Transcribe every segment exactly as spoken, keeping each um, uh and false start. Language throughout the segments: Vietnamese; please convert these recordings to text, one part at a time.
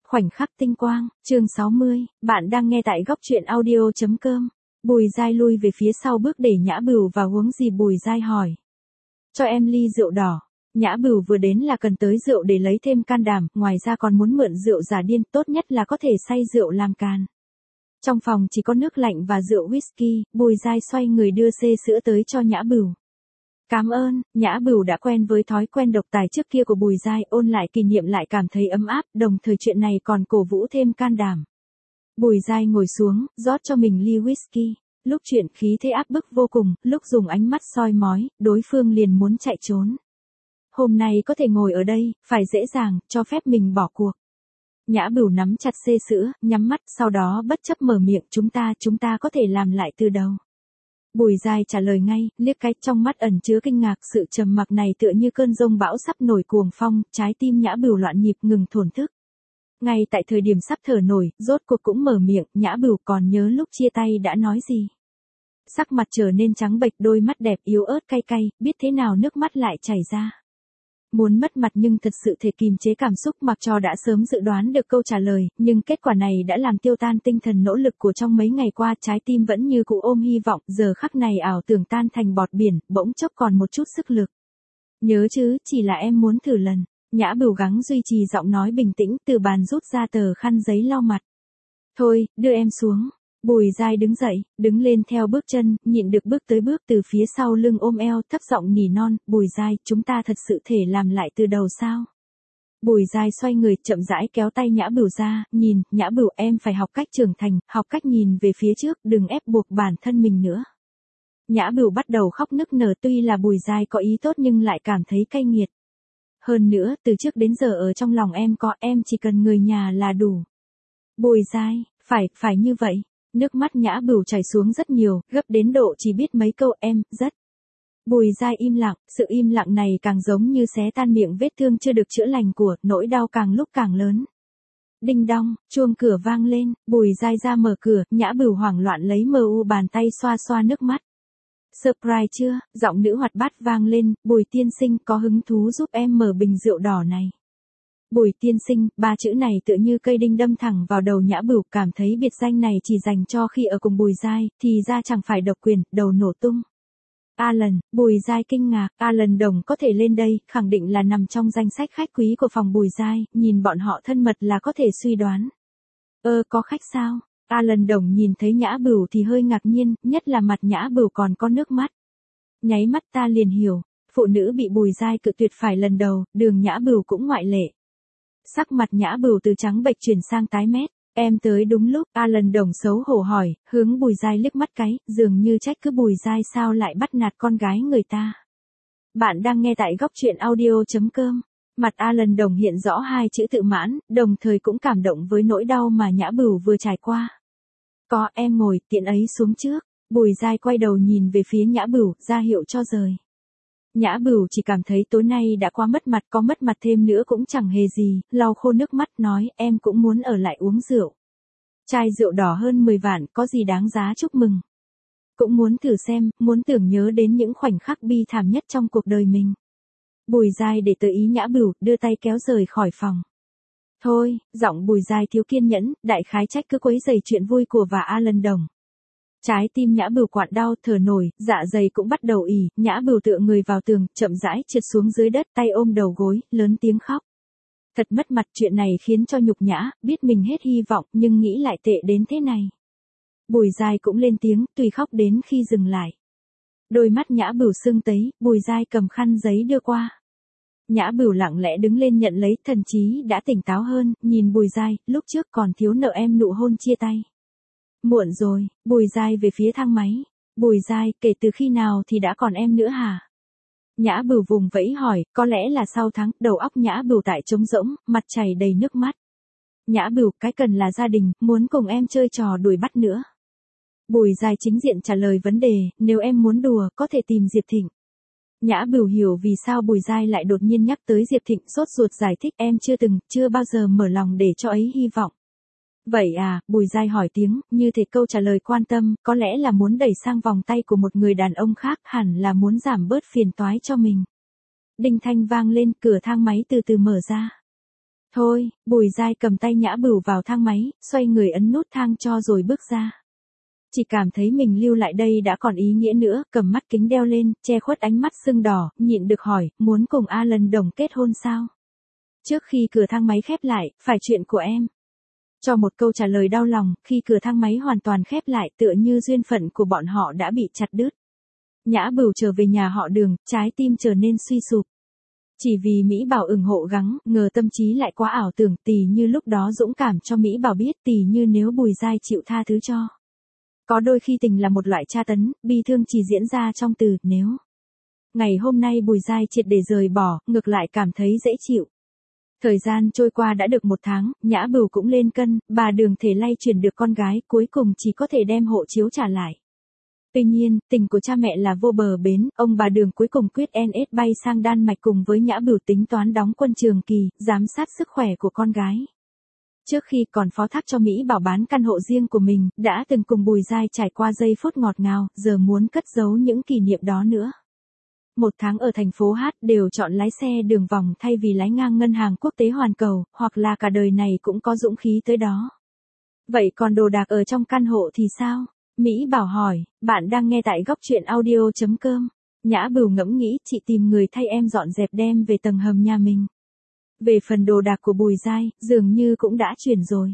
Khoảnh khắc tinh quang, chương sáu mươi, bạn đang nghe tại góc truyện audio.com. Bùi Giai lui về phía sau bước để Nhã Bửu vào uống gì. Bùi Giai hỏi. Cho em ly rượu đỏ. Nhã Bửu vừa đến là cần tới rượu để lấy thêm can đảm, ngoài ra còn muốn mượn rượu giả điên, tốt nhất là có thể xay rượu làm càn. Trong phòng chỉ có nước lạnh và rượu whisky, Bùi Giai xoay người đưa xê sữa tới cho Nhã Bửu. Cảm ơn. Nhã Bửu đã quen với thói quen độc tài trước kia của Bùi Giai, ôn lại kỷ niệm lại cảm thấy ấm áp, đồng thời chuyện này còn cổ vũ thêm can đảm. Bùi Giai ngồi xuống, rót cho mình ly whisky. Lúc chuyện khí thế áp bức vô cùng, lúc dùng ánh mắt soi mói, đối phương liền muốn chạy trốn. Hôm nay có thể ngồi ở đây, phải dễ dàng, cho phép mình bỏ cuộc. Nhã Bửu nắm chặt xê sữa, nhắm mắt, sau đó bất chấp mở miệng, chúng ta, chúng ta có thể làm lại từ đầu. Bùi Giai trả lời ngay, liếc cái, trong mắt ẩn chứa kinh ngạc, sự trầm mặc này tựa như cơn giông bão sắp nổi cuồng phong, trái tim Nhã Bửu loạn nhịp ngừng thổn thức. Ngay tại thời điểm sắp thở nổi, rốt cuộc cũng mở miệng, Nhã Bửu còn nhớ lúc chia tay đã nói gì. Sắc mặt trở nên trắng bệch, đôi mắt đẹp yếu ớt cay cay, biết thế nào nước mắt lại chảy ra. Muốn mất mặt nhưng thật sự thể kìm chế cảm xúc, mặc cho đã sớm dự đoán được câu trả lời, nhưng kết quả này đã làm tiêu tan tinh thần nỗ lực của trong mấy ngày qua, trái tim vẫn như cũ ôm hy vọng, giờ khắc này ảo tưởng tan thành bọt biển, bỗng chốc còn một chút sức lực. Nhớ chứ, chỉ là em muốn thử lần. Nhã Bửu gắng duy trì giọng nói bình tĩnh, từ bàn rút ra tờ khăn giấy lau mặt. Thôi, đưa em xuống. Bùi Giai đứng dậy, đứng lên theo bước chân, nhịn được bước tới bước từ phía sau lưng ôm eo, thấp giọng nỉ non, Bùi Giai, chúng ta thật sự thể làm lại từ đầu sao? Bùi Giai xoay người, chậm rãi kéo tay Nhã Bửu ra, nhìn, Nhã Bửu, em phải học cách trưởng thành, học cách nhìn về phía trước, đừng ép buộc bản thân mình nữa. Nhã Bửu bắt đầu khóc nức nở, tuy là Bùi Giai có ý tốt nhưng lại cảm thấy cay nghiệt. Hơn nữa, từ trước đến giờ ở trong lòng em có, em chỉ cần người nhà là đủ. Bùi Giai, phải, phải như vậy. Nước mắt Nhã Bửu chảy xuống rất nhiều, gấp đến độ chỉ biết mấy câu em, rất. Bùi Giai im lặng, sự im lặng này càng giống như xé tan miệng vết thương chưa được chữa lành của, nỗi đau càng lúc càng lớn. Đinh đong, chuông cửa vang lên, Bùi Giai ra mở cửa, Nhã Bửu hoảng loạn lấy mờ u bàn tay xoa xoa nước mắt. Surprise chưa? Giọng nữ hoạt bát vang lên, Bùi tiên sinh có hứng thú giúp em mở bình rượu đỏ này. Bùi tiên sinh, ba chữ này tựa như cây đinh đâm thẳng vào đầu Nhã Bửu, cảm thấy biệt danh này chỉ dành cho khi ở cùng Bùi Giai, thì ra chẳng phải độc quyền, đầu nổ tung. Alan, Bùi Giai kinh ngạc, Alan Đồng có thể lên đây, khẳng định là nằm trong danh sách khách quý của phòng Bùi Giai, nhìn bọn họ thân mật là có thể suy đoán. Ơ, có khách sao? Alan Đồng nhìn thấy Nhã Bửu thì hơi ngạc nhiên, nhất là mặt Nhã Bửu còn có nước mắt. Nháy mắt ta liền hiểu, phụ nữ bị Bùi Giai cự tuyệt phải lần đầu, đường Nhã Bửu cũng ngoại lệ. Sắc mặt Nhã Bửu từ trắng bệch chuyển sang tái mét, em tới đúng lúc, Alan Đồng xấu hổ hỏi, hướng Bùi Giai liếc mắt cái, dường như trách cứ Bùi Giai sao lại bắt nạt con gái người ta. Bạn đang nghe tại góc truyện audio.com. Mặt Alan Đồng hiện rõ hai chữ tự mãn, đồng thời cũng cảm động với nỗi đau mà Nhã Bửu vừa trải qua. Có, em ngồi, tiện ấy xuống trước. Bùi Giai quay đầu nhìn về phía Nhã Bửu, ra hiệu cho rời. Nhã Bửu chỉ cảm thấy tối nay đã quá mất mặt, có mất mặt thêm nữa cũng chẳng hề gì, lau khô nước mắt nói, em cũng muốn ở lại uống rượu. Chai rượu đỏ hơn mười vạn, có gì đáng giá chúc mừng. Cũng muốn thử xem, muốn tưởng nhớ đến những khoảnh khắc bi thảm nhất trong cuộc đời mình. Bùi Giai để tự ý Nhã Bửu, đưa tay kéo rời khỏi phòng. Thôi, giọng Bùi Giai thiếu kiên nhẫn, đại khái trách cứ quấy rầy chuyện vui của và Alan Đồng. Trái tim Nhã Bửu quặn đau, thở nổi, dạ dày cũng bắt đầu ỉ, Nhã Bửu tựa người vào tường, chậm rãi trượt xuống dưới đất, tay ôm đầu gối, lớn tiếng khóc. Thật mất mặt, chuyện này khiến cho nhục nhã, biết mình hết hy vọng, nhưng nghĩ lại tệ đến thế này. Bùi Giai cũng lên tiếng, tùy khóc đến khi dừng lại. Đôi mắt Nhã Bửu sưng tấy, Bùi Giai cầm khăn giấy đưa qua. Nhã Bửu lặng lẽ đứng lên nhận lấy, thần trí đã tỉnh táo hơn, nhìn Bùi Giai, lúc trước còn thiếu nợ em nụ hôn chia tay. Muộn rồi, Bùi Giai về phía thang máy. Bùi Giai, kể từ khi nào thì đã còn em nữa hả? Nhã Bửu vùng vẫy hỏi, có lẽ là sau tháng, đầu óc Nhã Bửu tại trống rỗng, mặt chảy đầy nước mắt. Nhã Bửu, cái cần là gia đình, muốn cùng em chơi trò đuổi bắt nữa. Bùi Giai chính diện trả lời vấn đề, nếu em muốn đùa, có thể tìm Diệp Thịnh. Nhã Bửu hiểu vì sao Bùi Giai lại đột nhiên nhắc tới Diệp Thịnh, sốt ruột giải thích, em chưa từng, chưa bao giờ mở lòng để cho ấy hy vọng. Vậy à, Bùi Giai hỏi tiếng, như thể câu trả lời quan tâm, có lẽ là muốn đẩy sang vòng tay của một người đàn ông khác, hẳn là muốn giảm bớt phiền toái cho mình. Đinh thanh vang lên, cửa thang máy từ từ mở ra. Thôi, Bùi Giai cầm tay Nhã Bửu vào thang máy, xoay người ấn nút thang cho rồi bước ra. Chỉ cảm thấy mình lưu lại đây đã còn ý nghĩa nữa, cầm mắt kính đeo lên, che khuất ánh mắt sưng đỏ, nhịn được hỏi, muốn cùng Alan Đồng kết hôn sao? Trước khi cửa thang máy khép lại, phải chuyện của em. Cho một câu trả lời đau lòng, khi cửa thang máy hoàn toàn khép lại tựa như duyên phận của bọn họ đã bị chặt đứt. Nhã Bửu trở về nhà họ Đường, trái tim trở nên suy sụp. Chỉ vì Mỹ Bảo ủng hộ gắng, ngờ tâm trí lại quá ảo tưởng, tỉ như lúc đó dũng cảm cho Mỹ Bảo biết, tỉ như nếu Bùi Giai chịu tha thứ cho. Có đôi khi tình là một loại tra tấn, bi thương chỉ diễn ra trong từ nếu. Ngày hôm nay Bùi Giai triệt để rời bỏ, ngược lại cảm thấy dễ chịu. Thời gian trôi qua đã được một tháng, Nhã Bửu cũng lên cân, bà Đường thể lay chuyển được con gái, cuối cùng chỉ có thể đem hộ chiếu trả lại. Tuy nhiên, tình của cha mẹ là vô bờ bến, ông bà Đường cuối cùng quyết en ét bay sang Đan Mạch cùng với Nhã Bửu tính toán đóng quân Trường Kỳ, giám sát sức khỏe của con gái. Trước khi còn phó thác cho Mỹ Bảo bán căn hộ riêng của mình, đã từng cùng Bùi Giai trải qua giây phút ngọt ngào, giờ muốn cất giấu những kỷ niệm đó nữa. Một tháng ở thành phố Hát đều chọn lái xe đường vòng thay vì lái ngang ngân hàng quốc tế hoàn cầu, hoặc là cả đời này cũng có dũng khí tới đó. Vậy còn đồ đạc ở trong căn hộ thì sao? Mỹ Bảo hỏi, bạn đang nghe tại góc truyện audio chấm com. Nhã Bửu ngẫm nghĩ, chị tìm người thay em dọn dẹp đem về tầng hầm nhà mình. Về phần đồ đạc của Bùi Giai, dường như cũng đã chuyển rồi.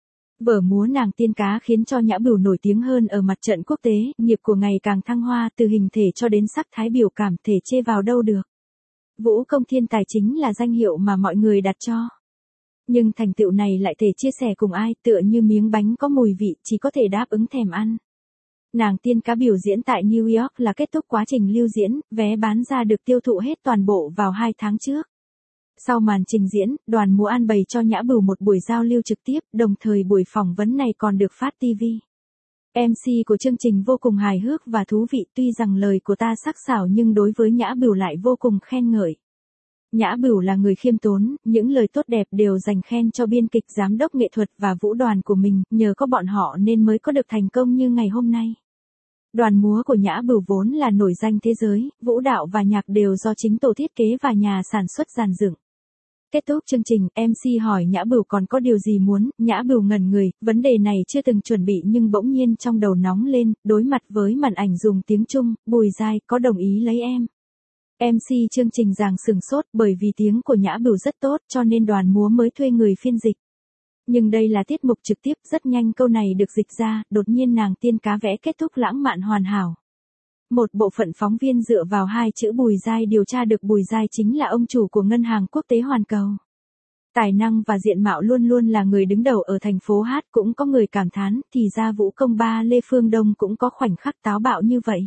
Vở múa Nàng Tiên Cá khiến cho Nhã Bửu nổi tiếng hơn ở mặt trận quốc tế, nghiệp của ngày càng thăng hoa từ hình thể cho đến sắc thái biểu cảm, thể chê vào đâu được. Vũ công thiên tài chính là danh hiệu mà mọi người đặt cho. Nhưng thành tựu này lại thể chia sẻ cùng ai, tựa như miếng bánh có mùi vị chỉ có thể đáp ứng thèm ăn. Nàng Tiên Cá biểu diễn tại New York là kết thúc quá trình lưu diễn, vé bán ra được tiêu thụ hết toàn bộ vào hai tháng trước. Sau màn trình diễn, đoàn múa an bày cho Nhã Bửu một buổi giao lưu trực tiếp, đồng thời buổi phỏng vấn này còn được phát ti vi. em xê của chương trình vô cùng hài hước và thú vị, tuy rằng lời của ta sắc sảo nhưng đối với Nhã Bửu lại vô cùng khen ngợi. Nhã Bửu là người khiêm tốn, những lời tốt đẹp đều dành khen cho biên kịch, giám đốc nghệ thuật và vũ đoàn của mình, nhờ có bọn họ nên mới có được thành công như ngày hôm nay. Đoàn múa của Nhã Bửu vốn là nổi danh thế giới, vũ đạo và nhạc đều do chính tổ thiết kế và nhà sản xuất dàn dựng. Kết thúc chương trình, em xê hỏi Nhã Bửu còn có điều gì muốn, Nhã Bửu ngẩn người, vấn đề này chưa từng chuẩn bị nhưng bỗng nhiên trong đầu nóng lên, đối mặt với màn ảnh dùng tiếng Trung, Bùi Giai có đồng ý lấy em. em xê chương trình giằng sừng sốt bởi vì tiếng của Nhã Bửu rất tốt cho nên đoàn múa mới thuê người phiên dịch. Nhưng đây là tiết mục trực tiếp, rất nhanh câu này được dịch ra, đột nhiên Nàng Tiên Cá vẽ kết thúc lãng mạn hoàn hảo. Một bộ phận phóng viên dựa vào hai chữ Bùi Giai điều tra được Bùi Giai chính là ông chủ của ngân hàng quốc tế hoàn cầu. Tài năng và diện mạo luôn luôn là người đứng đầu ở thành phố Hát, cũng có người cảm thán, thì ra vũ công ba Lê Phương Đông cũng có khoảnh khắc táo bạo như vậy.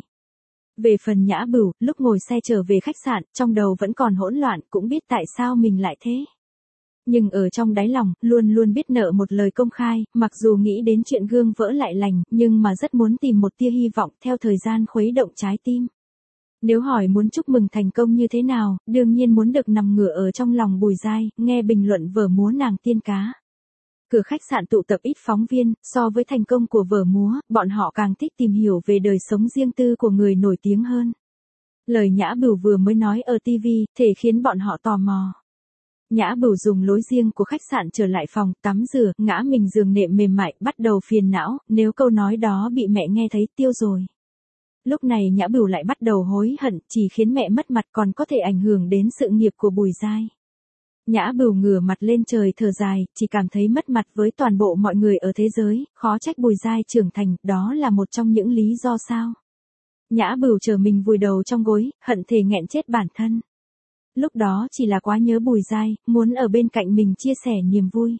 Về phần Nhã Bửu, lúc ngồi xe trở về khách sạn, trong đầu vẫn còn hỗn loạn, cũng biết tại sao mình lại thế. Nhưng ở trong đáy lòng, luôn luôn biết nợ một lời công khai, mặc dù nghĩ đến chuyện gương vỡ lại lành, nhưng mà rất muốn tìm một tia hy vọng theo thời gian khuấy động trái tim. Nếu hỏi muốn chúc mừng thành công như thế nào, đương nhiên muốn được nằm ngửa ở trong lòng Bùi Giai, nghe bình luận vở múa Nàng Tiên Cá. Cửa khách sạn tụ tập ít phóng viên, so với thành công của vở múa, bọn họ càng thích tìm hiểu về đời sống riêng tư của người nổi tiếng hơn. Lời Nhã Bửu vừa mới nói ở ti vi, thể khiến bọn họ tò mò. Nhã Bửu dùng lối riêng của khách sạn trở lại phòng, tắm rửa, ngã mình giường nệm mềm mại, bắt đầu phiền não, nếu câu nói đó bị mẹ nghe thấy tiêu rồi. Lúc này Nhã Bửu lại bắt đầu hối hận, chỉ khiến mẹ mất mặt còn có thể ảnh hưởng đến sự nghiệp của Bùi Giai. Nhã Bửu ngửa mặt lên trời thở dài, chỉ cảm thấy mất mặt với toàn bộ mọi người ở thế giới, khó trách Bùi Giai trưởng thành, đó là một trong những lý do sao. Nhã Bửu chờ mình vùi đầu trong gối, hận thề nghẹn chết bản thân. Lúc đó chỉ là quá nhớ Bùi Giai, muốn ở bên cạnh mình chia sẻ niềm vui.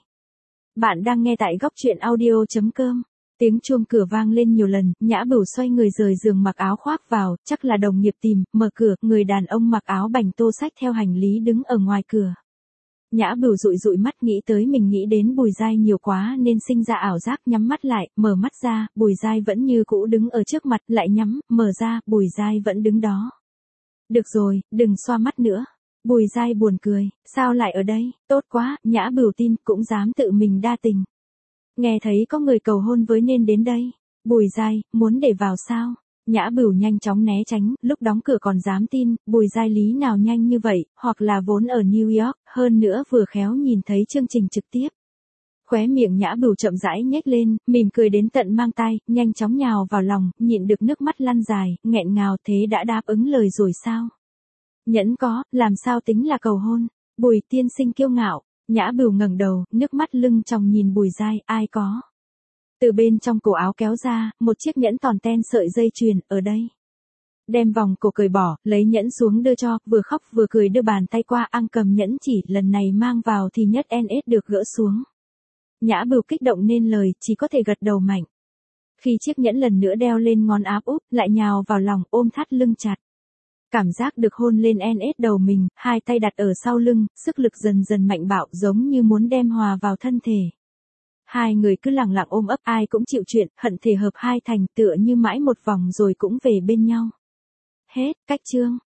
Bạn đang nghe tại góc truyện audio chấm com. Tiếng chuông cửa vang lên nhiều lần, Nhã Bửu xoay người rời giường mặc áo khoác vào, chắc là đồng nghiệp tìm, mở cửa, người đàn ông mặc áo bành tô xách theo hành lý đứng ở ngoài cửa. Nhã Bửu dụi dụi mắt nghĩ tới mình nghĩ đến Bùi Giai nhiều quá nên sinh ra ảo giác, nhắm mắt lại, mở mắt ra, Bùi Giai vẫn như cũ đứng ở trước mặt, lại nhắm, mở ra, Bùi Giai vẫn đứng đó. Được rồi, đừng xoa mắt nữa. Bùi Giai buồn cười, sao lại ở đây, tốt quá, Nhã Bửu tin, cũng dám tự mình đa tình. Nghe thấy có người cầu hôn với nên đến đây. Bùi Giai, muốn để vào sao? Nhã Bửu nhanh chóng né tránh, lúc đóng cửa còn dám tin, Bùi Giai lý nào nhanh như vậy, hoặc là vốn ở New York, hơn nữa vừa khéo nhìn thấy chương trình trực tiếp. Khóe miệng Nhã Bửu chậm rãi nhếch lên, mỉm cười đến tận mang tai, nhanh chóng nhào vào lòng, nhịn được nước mắt lăn dài, nghẹn ngào thế đã đáp ứng lời rồi sao? Nhẫn có, làm sao tính là cầu hôn? Bùi tiên sinh kiêu ngạo, Nhã Bửu ngẩng đầu, nước mắt lưng tròng nhìn Bùi Giai, ai có? Từ bên trong cổ áo kéo ra, một chiếc nhẫn tròn ten sợi dây chuyền, ở đây. Đem vòng cổ cởi bỏ, lấy nhẫn xuống đưa cho, vừa khóc vừa cười đưa bàn tay qua ăn cầm nhẫn chỉ, lần này mang vào thì nhất en ét được gỡ xuống. Nhã Bửu kích động nên lời, chỉ có thể gật đầu mạnh. Khi chiếc nhẫn lần nữa đeo lên ngón áp úp, lại nhào vào lòng, ôm thắt lưng chặt. Cảm giác được hôn lên en ét đầu mình, hai tay đặt ở sau lưng, sức lực dần dần mạnh bạo giống như muốn đem hòa vào thân thể. Hai người cứ lặng lặng ôm ấp, ai cũng chịu chuyện, hận thể hợp hai thành, tựa như mãi một vòng rồi cũng về bên nhau. Hết, cách chương.